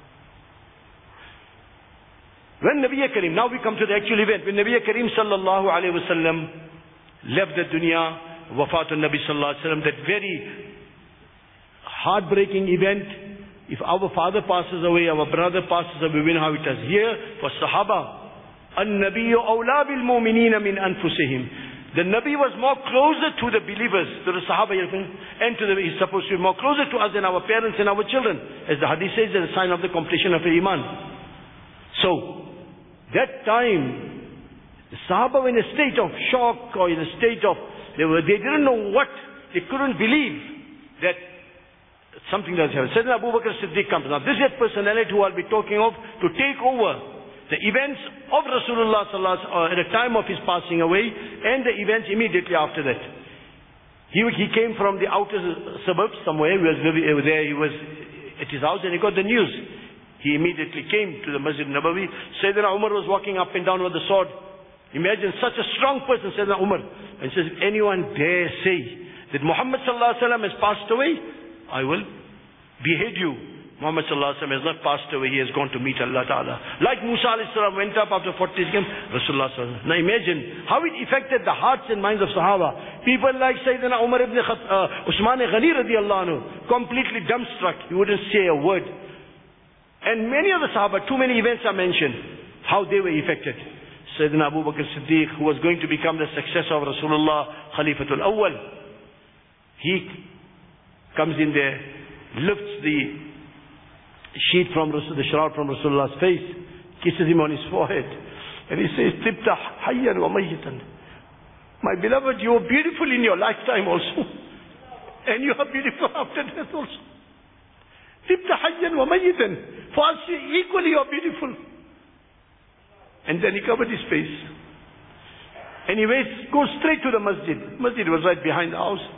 Speaker 7: When Nabi Karim, now we come to the actual event, when Nabi Karim Sallallahu Alaihi Wasallam left the dunya, wafatun Nabi Sallallahu Alaihi Wasallam, that very heartbreaking event. If our father passes away, our brother passes away, we know how it is. Here, for Sahaba, النَّبِيُّ أَوْلَى بِالْمُؤْمِنِينَ مِنْ أَنفُسِهِمْ. The Nabi was more closer to the believers, to the Sahaba, and he's supposed to be more closer to us than our parents and our children. As the Hadith says, it's a sign of the completion of Iman. So, that time, the Sahaba were in a state of shock, or in a state of, they didn't know what, they couldn't believe that something does happen. Sayyidina Abu Bakr Siddiq comes. Now this is a personality who I'll be talking of to take over the events of Rasulullah Sallallahu Alaihi Wasallam at the time of his passing away and the events immediately after that. He came from the outer suburbs somewhere. He was at his house and he got the news. He immediately came to the Masjid Nabawi. Sayyidina Umar was walking up and down with the sword. Imagine such a strong person, Sayyidina Umar. And says, if anyone dare say that Muhammad sallallahu alaihi wasallam has passed away, I will behead you. Muhammad sallallahu alaihi wasallam has not passed away. He has gone to meet Allah Ta'ala. Like Musa alayhi salam went up after 40 days came, Rasulullah sallallahu alaihi wasallam. Now imagine how it affected the hearts and minds of Sahaba. People like Sayyidina Umar ibn Usman Ghani radiallahu anhu, completely dumbstruck. He wouldn't say a word. And many of the Sahaba, too many events are mentioned, how they were affected. Sayyidina Abu Bakr Siddiq, who was going to become the successor of Rasulullah, Khalifatul Awwal, he comes in there, lifts the sheet from the shroud from Rasulullah's face, kisses him on his forehead, and he says, Tibta hayyan wa mayyitan. My beloved, you are beautiful in your lifetime also, and you are beautiful after death also. Tibta hayyan wa mayyitan. For us, equally you are beautiful. And then he covered his face. And he goes straight to the masjid. Masjid was right behind the house.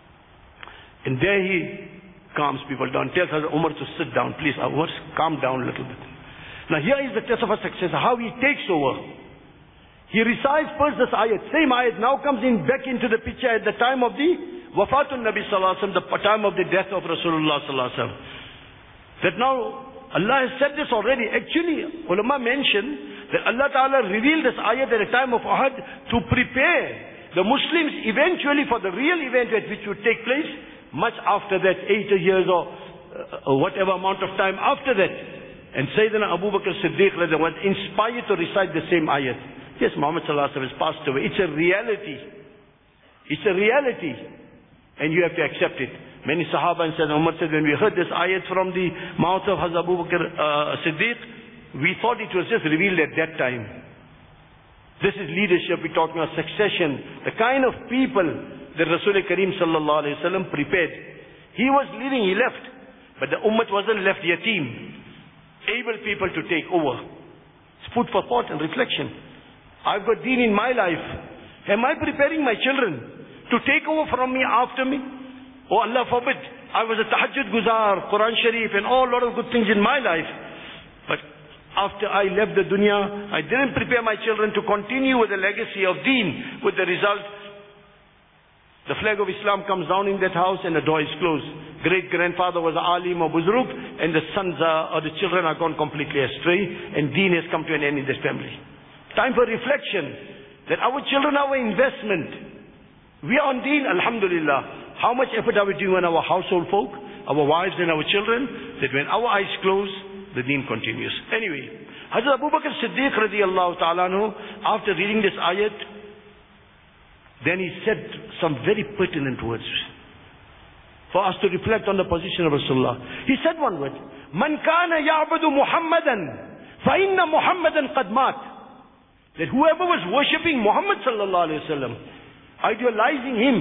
Speaker 7: And there he calms people down, tells Hazrat Umar to sit down. Please, Umar, calm down a little bit. Now here is the test of a successor, how he takes over. He recites first this ayat. Same ayat now comes in back into the picture at the time of the Wafatun Nabi sallallahu alaihi wasallam, the time of the death of Rasulullah sallallahu alaihi wasallam. That now Allah has said this already. Actually, ulama mentioned that Allah Ta'ala revealed this ayat at the time of Uhud to prepare the Muslims eventually for the real event which would take place much after that, 80 years or whatever amount of time after that. And Sayyidina Abu Bakr Siddiq was inspired to recite the same ayat. Yes, Muhammad sallallahu alaihi wasallam has passed away. It's a reality. It's a reality. And you have to accept it. Many Sahaba and Sayyidina Umar said, when we heard this ayat from the mouth of Hazrat Abu Bakr Siddiq, we thought it was just revealed at that time. This is leadership. We're talking about succession. The kind of people that Rasul Kareem sallallahu alayhi wa sallam prepared. He was leaving, he left. But the ummah wasn't left yatim. Able people to take over. It's food for thought and reflection. I've got deen in my life. Am I preparing my children to take over from me after me? Oh Allah forbid. I was a tahajjud guzar, Quran Sharif and all lot of good things in my life. But after I left the dunya, I didn't prepare my children to continue with the legacy of deen, with the result the flag of Islam comes down in that house and the door is closed. Great-grandfather was an alim or buzruk, and the sons or the children are gone completely astray, and deen has come to an end in this family. Time for reflection, that our children are our investment. We are on deen, alhamdulillah. How much effort are we doing on our household folk, our wives and our children, that when our eyes close, the deen continues. Anyway, Hazrat Abu Bakr Siddiq radiallahu ta'ala anhu, after reading this ayat, then he said some very pertinent words for us to reflect on the position of Rasulullah. He said one word, Man kana ya'budu Muhammadan, fa inna Muhammadan qad mat. That whoever was worshipping Muhammad sallallahu alayhi wa sallam, idealizing him,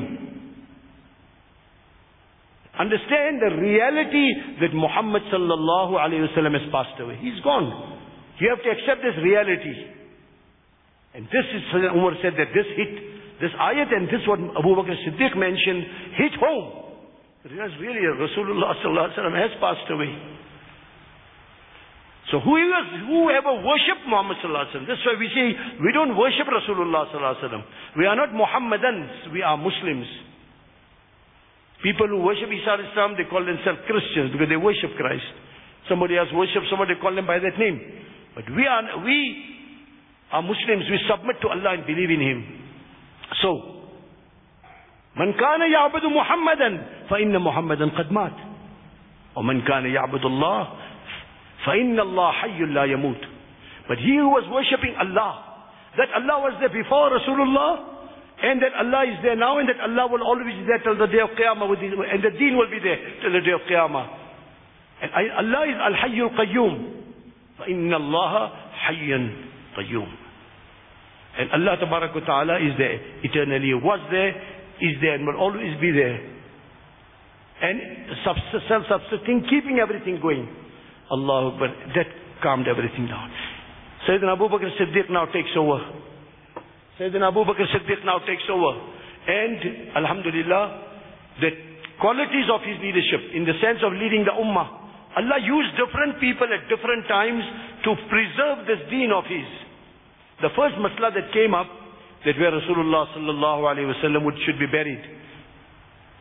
Speaker 7: understand the reality that Muhammad sallallahu alayhi wa sallam has passed away. He's gone. You have to accept this reality. And this is, Umar said that this ayat and this what Abu Bakr Siddiq mentioned hit home. Because really Rasulullah sallallahu alaihi wasallam has passed away. So whoever worshipped Muhammad sallallahu alaihi wasallam, that's why we say we don't worship Rasulullah sallallahu alaihi wasallam. We are not Muhammadans, we are Muslims. People who worship Isa alayhi salam, they call themselves Christians because they worship Christ. Somebody else worships somebody, they call them by that name. But we are Muslims, we submit to Allah and believe in Him. So, Man kana ya'budu Muhammadan, fa inna Muhammadan qad mat. Wa man kana ya'budu Allah, fa inna Allah hayyun la yamut. But he who was worshipping Allah, that Allah was there before Rasulullah, and that Allah is there now, and that Allah will always be there till the day of Qiyamah, and the deen will be there till the day of Qiyamah. And Allah is Al-Hayyul Qayyum. Fa inna Allah hayyun qayyum. And Allah Ta'ala is there eternally, was there, is there, and will always be there. And self-subsisting, keeping everything going. Allahu Akbar, that calmed everything down. Sayyidina Abu Bakr Siddiq now takes over. Sayyidina Abu Bakr Siddiq now takes over. And Alhamdulillah, the qualities of his leadership, in the sense of leading the Ummah, Allah used different people at different times to preserve this deen of his. The first masla that came up, that where Rasulullah sallallahu alayhi wa sallam should be buried.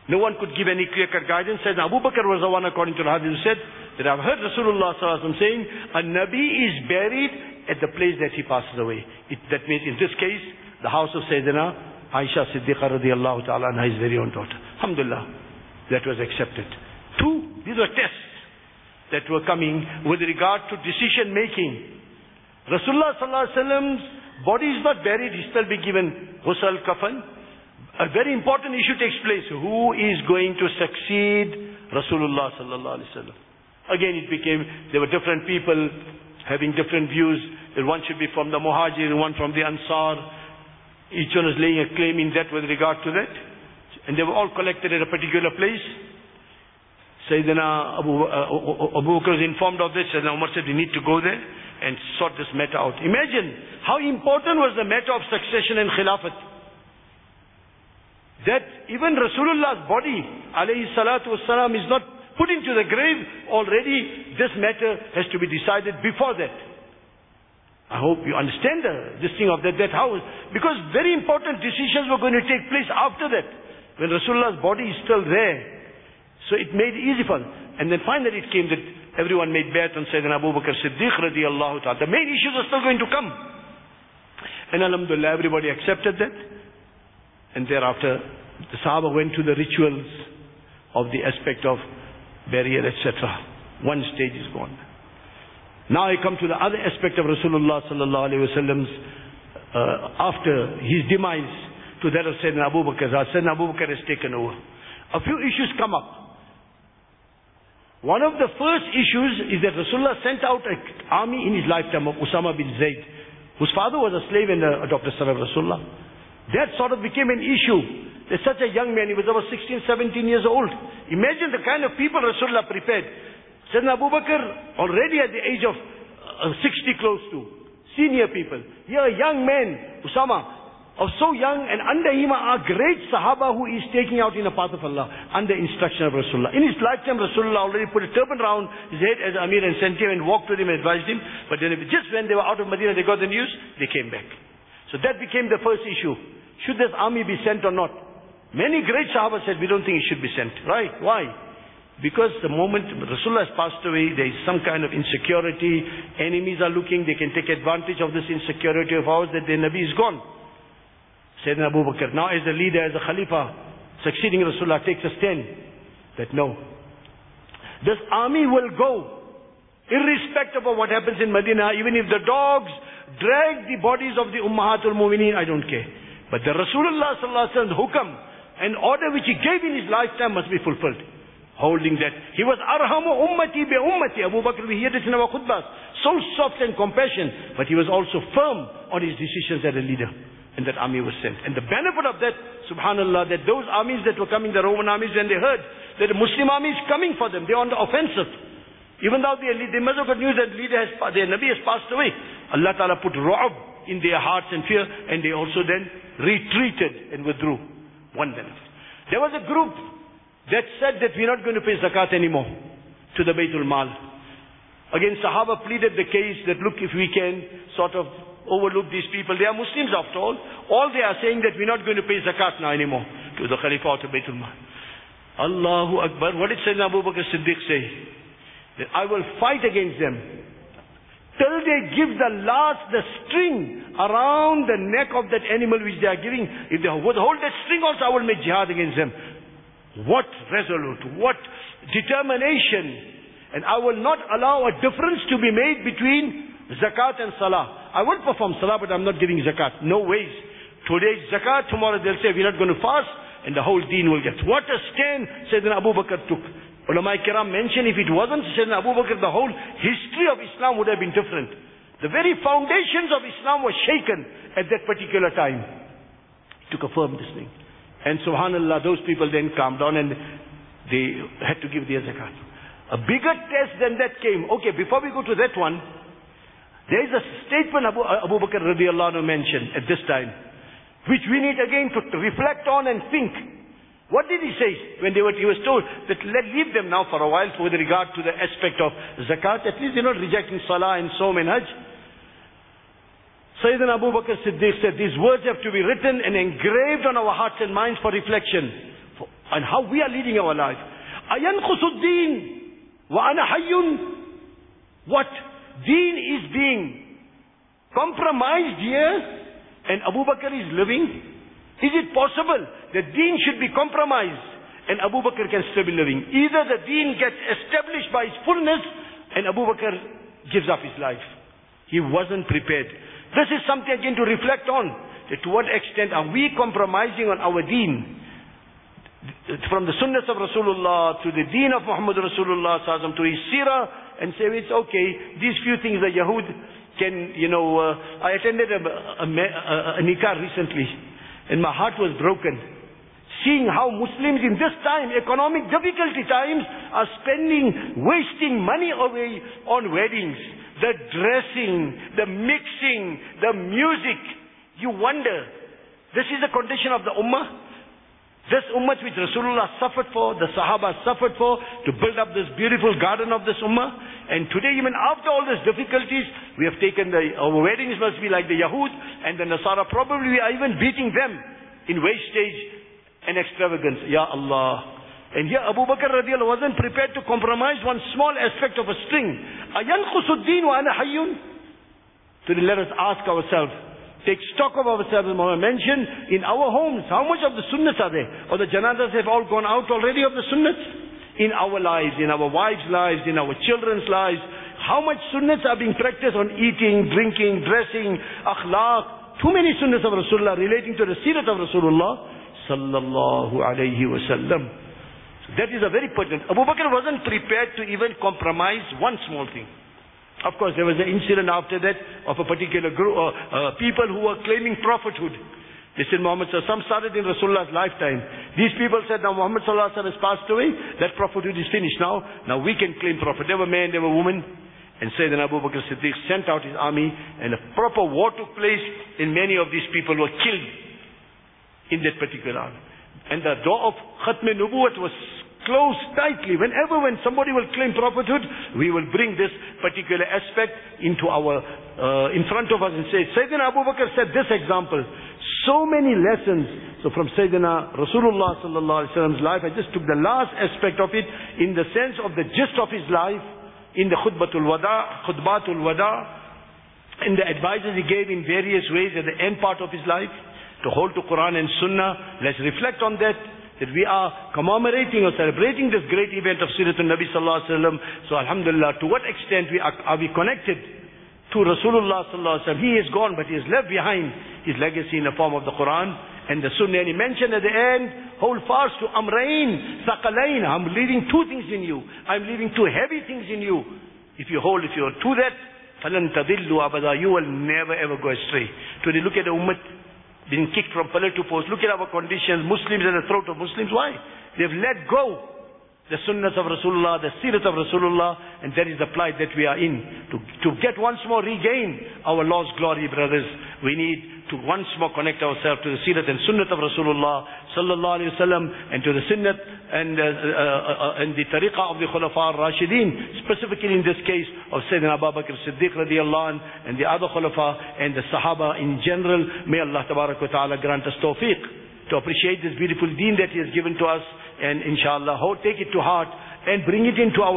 Speaker 7: No one could give any clear-cut guidance. Said Abu Bakr was the one, according to the hadith, who said that I've heard Rasulullah sallallahu alaihi wasallam saying, a Nabi is buried at the place that he passes away. That means in this case, the house of Sayyidina Aisha Siddiqa radiallahu ta'ala anha, his very own daughter. Alhamdulillah, that was accepted. 2, these were tests that were coming with regard to decision making. Rasulullah sallallahu alaihi wasallam's body is not buried, he still be given ghusl, kafan. A very important issue takes place. Who is going to succeed Rasulullah sallallahu alaihi wasallam? Again, it became, there were different people having different views. That one should be from the Muhajir, one from the Ansar. Each one was laying a claim in that with regard to that. And they were all collected at a particular place. Sayyidina Abu Bakr was informed of this. Sayyidina Umar said, we need to go there and sort this matter out. Imagine how important was the matter of succession and Khilafat. That even Rasulullah's body, alayhi salatu wassalam, is not put into the grave. Already this matter has to be decided before that. I hope you understand this thing of that how, because very important decisions were going to take place after that, when Rasulullah's body is still there. So it made it easy for them. And then finally it came that everyone made bayat on Sayyidina Abu Bakr Siddiq radiallahu ta'ala. The main issues are still going to come. And alhamdulillah, everybody accepted that. And thereafter, the Sahaba went to the rituals of the aspect of burial, etc. One stage is gone. Now I come to the other aspect of Rasulullah sallallahu alaihi wasallam's, after his demise, to that of Sayyidina Abu Bakr. Sayyidina Abu Bakr has taken over. A few issues come up. One of the first issues is that Rasulullah sent out an army in his lifetime of Usama bin Zayd, whose father was a slave and a adopted son of Rasulullah. That sort of became an issue. There's such a young man, he was about 16, 17 years old. Imagine the kind of people Rasulullah prepared. Sayyidina Abu Bakr, already at the age of 60 close to, senior people. Here a young man, Usama, of so young, and under him are great Sahaba who is taking out in the path of Allah, under instruction of Rasulullah. In his lifetime, Rasulullah already put a turban around his head as Amir and sent him and walked with him and advised him. But then just when they were out of Medina, they got the news, they came back. So that became the first issue. Should this army be sent or not? Many great Sahaba said, we don't think it should be sent. Right? Why? Because the moment Rasulullah has passed away, there is some kind of insecurity. Enemies are looking, they can take advantage of this insecurity of ours that their Nabi is gone. Sayyidina Abu Bakr, now as the leader, as the Khalifa, succeeding Rasulullah, takes a stand that no, this army will go, irrespective of what happens in Medina, even if the dogs drag the bodies of the Ummahatul Mu'mineen, I don't care. But the Rasulullah sallallahu alaihi wasallam hukam, an order which he gave in his lifetime, must be fulfilled. Holding that he was arhamu ummati bi ummati. Abu Bakr, we hear this in our khutbahs, so soft and compassion, but he was also firm on his decisions as a leader. And that army was sent. And the benefit of that, subhanallah, that those armies that were coming, the Roman armies, when they heard that the Muslim army is coming for them, they're on the offensive. Even though they must have got news that their Nabi has passed away. Allah Ta'ala put ru'ab in their hearts and fear, and they also then retreated and withdrew. One benefit. There was a group that said that we're not going to pay zakat anymore to the Baytul Mal. Again, Sahaba pleaded the case that look, if we can sort of overlook these people. They are Muslims after all. All they are saying that we're not going to pay zakat now anymore to the Khalifa or to Baytul Mal. Allahu Akbar. What did Sayyidina Abu Bakr Siddiq say? That I will fight against them till they give the string around the neck of that animal which they are giving. If they hold that string also, I will make jihad against them. What resolute, what determination. And I will not allow a difference to be made between zakat and salah. I will perform salah, but I'm not giving zakat. No ways. Today zakat, tomorrow they'll say we're not going to fast, and the whole deen will get. What a stand Sayyidina Abu Bakr took. Ulama Kiram mention if it wasn't Sayyidina Abu Bakr, the whole history of Islam would have been different. The very foundations of Islam were shaken at that particular time. To confirm this thing. And subhanallah, those people then calmed down and they had to give their zakat. A bigger test than that came. Okay, before we go to that one, there is a statement Abu Bakr radiallahu anhu mentioned at this time, which we need again to reflect on and think. What did he say when he was told that leave them now for a while with regard to the aspect of zakat? At least they're not rejecting salah and Sawm and Hajj. Sayyidina Abu Bakr Siddiq said, these words have to be written and engraved on our hearts and minds for reflection. and how we are leading our life. Ayanqusu deen wa ana hayyun. What? Deen is being compromised here and Abu Bakr is living? Is it possible that deen should be compromised and Abu Bakr can still be living? Either the deen gets established by its fullness and Abu Bakr gives up his life. He wasn't prepared. This is something again to reflect on. That to what extent are we compromising on our deen? From the sunnahs of Rasulullah to the deen of Muhammad Rasulullah to his seerah, and say it's okay, these few things the Yahud can, I attended a nikah recently and my heart was broken. Seeing how Muslims in this time, economic difficulty times, are wasting money away on weddings. The dressing, the mixing, the music. You wonder, this is the condition of the ummah? This ummah which Rasulullah suffered for, the Sahaba suffered for, to build up this beautiful garden of this ummah. And today, even after all these difficulties, we have taken our weddings must be like the Yahud and the Nasara. Probably we are even beating them in wastage and extravagance. Ya Allah. And here Abu Bakr radiallahu wasn't prepared to compromise one small aspect of a string. Ayanqusu deen wa ana hayyun. Today let us ask ourselves, take stock of ourselves, as Muhammad mentioned, in our homes, how much of the sunnahs are there? Or the janazas have all gone out already of the sunnahs? In our lives, in our wives' lives, in our children's lives, how much sunnahs are being practiced on eating, drinking, dressing, akhlaq? Too many sunnahs of Rasulullah relating to the seerah of Rasulullah sallallahu alayhi wa sallam. That is a very pertinent. Abu Bakr wasn't prepared to even compromise one small thing. Of course, there was an incident after that of a particular group, people who were claiming prophethood. They said Muhammad Sallallahu started in Rasulullah's lifetime. These people said, now Muhammad Sallallahu has passed away, that prophethood is finished now. Now we can claim prophet. There were men, there were women. And Sayyidina Abu Bakr Siddiq sent out his army and a proper war took place and many of these people were killed in that particular army. And the door of Khatm Nubuwwat was closed tightly. When somebody will claim prophethood, we will bring this particular aspect into in front of us and say, Sayyidina Abu Bakr said this example. So many lessons. So from Sayyidina Rasulullah sallallahu alaihi wasallam's life, I just took the last aspect of it in the sense of the gist of his life, in the khutbatul wada, in the advices he gave in various ways at the end part of his life, to hold to Quran and Sunnah. Let's reflect on that we are commemorating or celebrating this great event of Siratul Nabi Sallallahu Alaihi Wasallam. So Alhamdulillah, to what extent are we connected to Rasulullah Sallallahu Alaihi Wasallam? He is gone, but he has left behind his legacy in the form of the Quran and the Sunnah. And he mentioned at the end, hold fast to Amrain, Thaqalain. I'm leaving two things in you. I'm leaving two heavy things in you. If you are to that, فَلَن تَضِلُّوا أَبَدًا. You will never ever go astray. Today look at the ummah being kicked from pillar to post. Look at our conditions. Muslims at the throat of Muslims. Why? They've let go the sunnahs of Rasulullah, the seerah of Rasulullah, and that is the plight that we are in. To get once more regain our lost glory, brothers, we need to once more connect ourselves to the seerah and sunnah of Rasulullah sallallahu alaihi wasallam, and to the sunnah and the tariqah of the Khulafa al-Rashidin, specifically in this case of Sayyidina Abu Bakr Siddiq radiallahu anh, and the other Khulafa and the Sahaba in general. May Allah tabarak wa ta'ala grant us tawfiq to appreciate this beautiful deen that He has given to us, and inshallah take it to heart and bring it into our